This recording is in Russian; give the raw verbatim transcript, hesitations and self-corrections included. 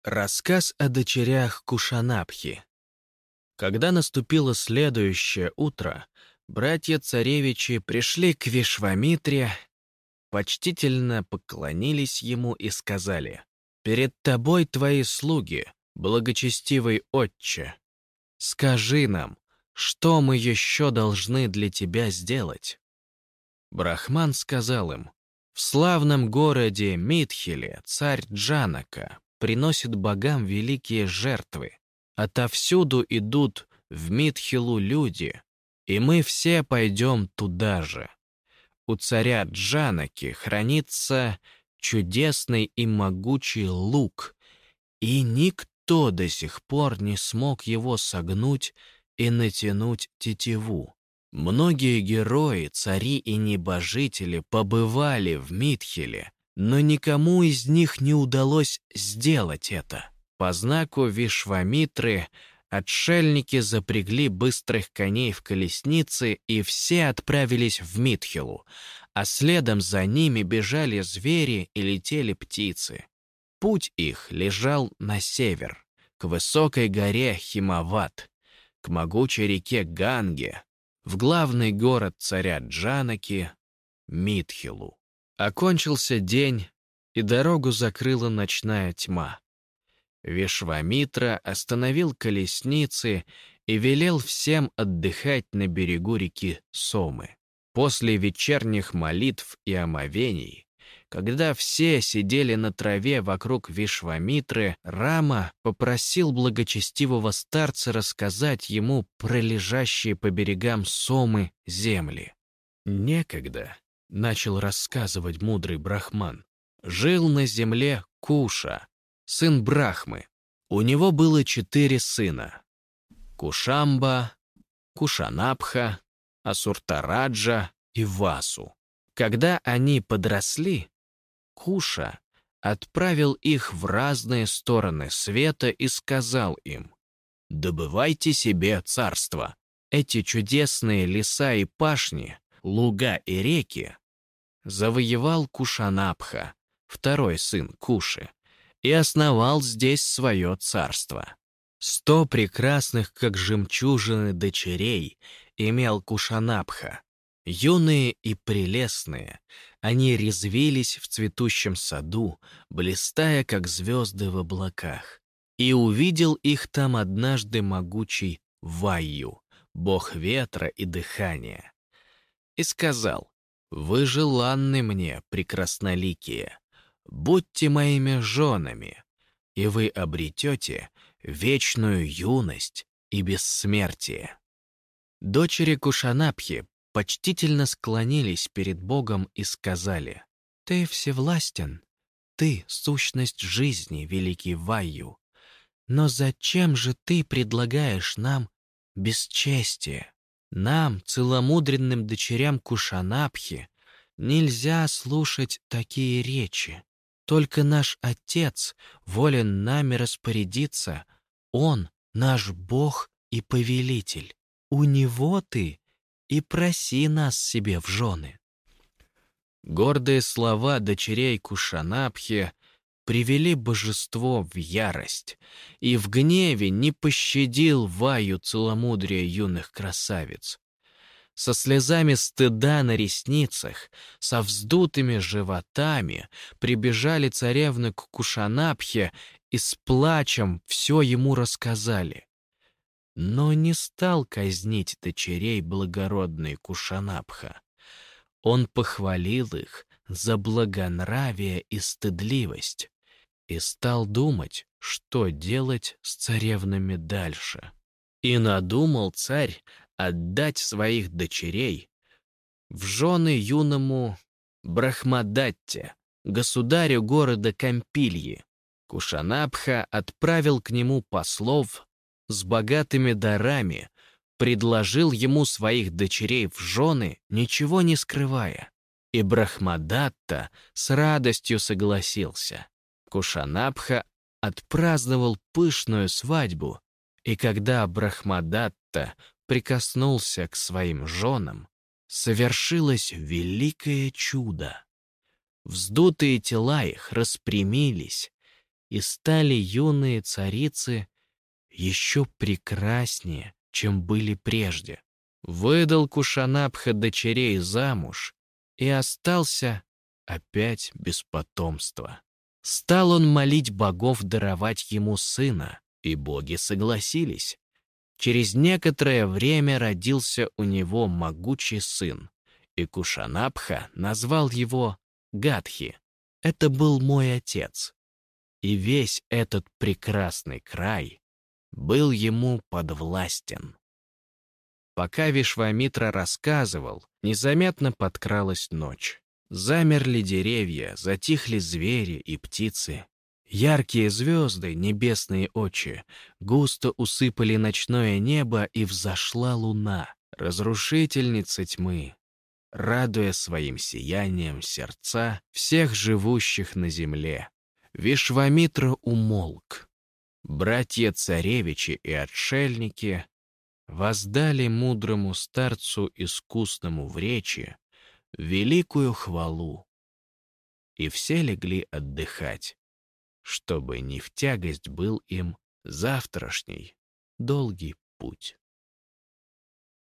Рассказ о дочерях Кушанабхи. Когда наступило следующее утро, братья-царевичи пришли к Вишвамитре, почтительно поклонились ему и сказали: «Перед тобой твои слуги, благочестивый отче. Скажи нам, что мы еще должны для тебя сделать?» Брахман сказал им: «В славном городе Митхиле царь Джанака приносит богам великие жертвы. Отовсюду идут в Митхилу люди, и мы все пойдем туда же. У царя Джанаки хранится чудесный и могучий лук, и никто до сих пор не смог его согнуть и натянуть тетиву. Многие герои, цари и небожители побывали в Митхиле, но никому из них не удалось сделать это. По знаку Вишвамитры отшельники запрягли быстрых коней в колесницы, и все отправились в Митхилу, а следом за ними бежали звери и летели птицы. Путь их лежал на север, к высокой горе Химават, к могучей реке Ганге, в главный город царя Джанаки — Митхилу. Окончился день, и дорогу закрыла ночная тьма. Вишвамитра остановил колесницы и велел всем отдыхать на берегу реки Сомы. После вечерних молитв и омовений, когда все сидели на траве вокруг Вишвамитры, Рама попросил благочестивого старца рассказать ему про лежащие по берегам Сомы земли. «Некогда», — начал рассказывать мудрый брахман, — «жил на земле Куша, сын Брахмы. У него было четыре сына — Кушамба, Кушанабха, Асуртараджа и Васу. Когда они подросли, Куша отправил их в разные стороны света и сказал им: «Добывайте себе царство». Эти чудесные леса и пашни, луга и реки завоевал Кушанабха, второй сын Куши, и основал здесь свое царство. Сто прекрасных, как жемчужины, дочерей имел Кушанабха. Юные и прелестные, они резвились в цветущем саду, блистая, как звезды в облаках. И увидел их там однажды могучий Вайю, бог ветра и дыхания, и сказал: «Вы желанны мне, прекрасноликие, будьте моими женами, и вы обретете вечную юность и бессмертие». Дочери Кушанабхи почтительно склонились перед Богом и сказали: «Ты всевластен, ты — сущность жизни, великий Вайю, но зачем же ты предлагаешь нам бесчестие? Нам, целомудренным дочерям Кушанабхи, нельзя слушать такие речи. Только наш Отец волен нами распорядиться, Он — наш Бог и Повелитель. У Него ты и проси нас себе в жены». Гордые слова дочерей Кушанабхи привели божество в ярость, и в гневе не пощадил Ваю целомудрия юных красавиц. Со слезами стыда на ресницах, со вздутыми животами прибежали царевны к Кушанабхе и с плачем все ему рассказали. Но не стал казнить дочерей благородный Кушанабха. Он похвалил их за благонравие и стыдливость и стал думать, что делать с царевнами дальше. И надумал царь отдать своих дочерей в жены юному Брахмадатте, государю города Кампильи. Кушанабха отправил к нему послов с богатыми дарами, предложил ему своих дочерей в жены, ничего не скрывая. И Брахмадатта с радостью согласился. Кушанабха отпраздновал пышную свадьбу, и когда Брахмадатта прикоснулся к своим женам, совершилось великое чудо. Вздутые тела их распрямились, и стали юные царицы еще прекраснее, чем были прежде. Выдал Кушанабха дочерей замуж и остался опять без потомства. Стал он молить богов даровать ему сына, и боги согласились. Через некоторое время родился у него могучий сын, и Кушанабха назвал его Гадхи. Это был мой отец. И весь этот прекрасный край был ему подвластен. Пока Вишвамитра рассказывал, незаметно подкралась ночь. Замерли деревья, затихли звери и птицы. Яркие звезды, небесные очи, густо усыпали ночное небо, и взошла луна, разрушительница тьмы, радуя своим сиянием сердца всех живущих на земле. Вишвамитра умолк. Братья-царевичи и отшельники воздали мудрому старцу, искусному в речи, великую хвалу, и все легли отдыхать, чтобы не в тягость был им завтрашний долгий путь.